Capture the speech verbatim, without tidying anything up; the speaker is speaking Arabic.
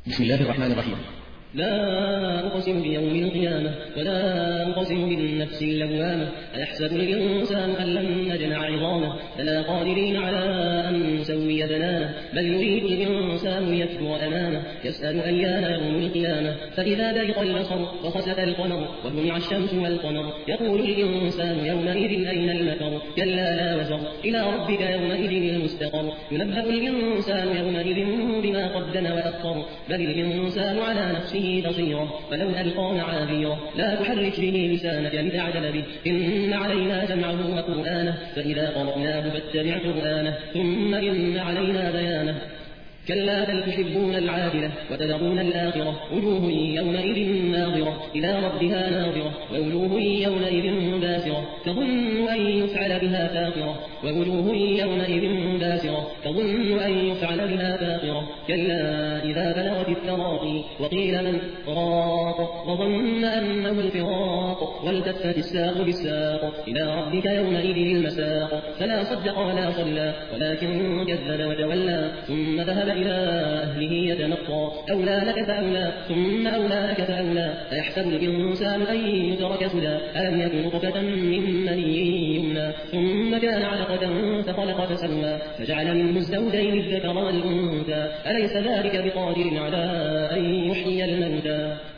بسم الله الرحمن الرحيم. لا أقسم بيوم القيامة ولا أقسم بالنفس اللوامة أيحسب الإنسان أن لن نجمع عظامه بلى قادرين على أن نسوي بنانه بل يريد الإنسان ليكفر أمامه يسأل أيان يوم القيامة فإذا برق البصر وخسف القمر وجمع الشمس والقمر يقول الإنسان يومئذ أين المفر كلا لا وزر إلى ربك يومئذ المستقر ينبأ الإنسان يومئذ بما قدم وأخر بل الإنسان على نفسه بصيرة ولو ألقى معاذيره لا تحرك به لسانك لتعجل به إن علينا جمعه وقرآنه فإذا قرأناه فاتبع قرآنه ثم إن علينا بيانه كلا بل تحبون العاجلة وتذرون الآخرة وجوه يومئذ ناظرة إلى ربها ناظرة ووجوه يومئذ باسرة تظن أن يفعل بها فاقرة ووجوه يومئذ باسرة تظن أن يفعل بها فاقرة كلا إذا بلغت التراقي وقيل من راق وظن أنه الفراق والتفت الساق بالساق إلى ربك يومئذ المساق فلا صدق ولا صلى ولكن كذب وتولى ثم ذهب إلى أهله يتمطى أولى لك فأولى ثم أولى لك فأولى أيحسب الإنسان أن يترك سدى ألم يكن نطفة من مني يمنى ثم كان علقة فخلق فسوى فجعل منه الزوجين الذكر والأنثى أليس ذلك بقادر على أن يحيي الموتى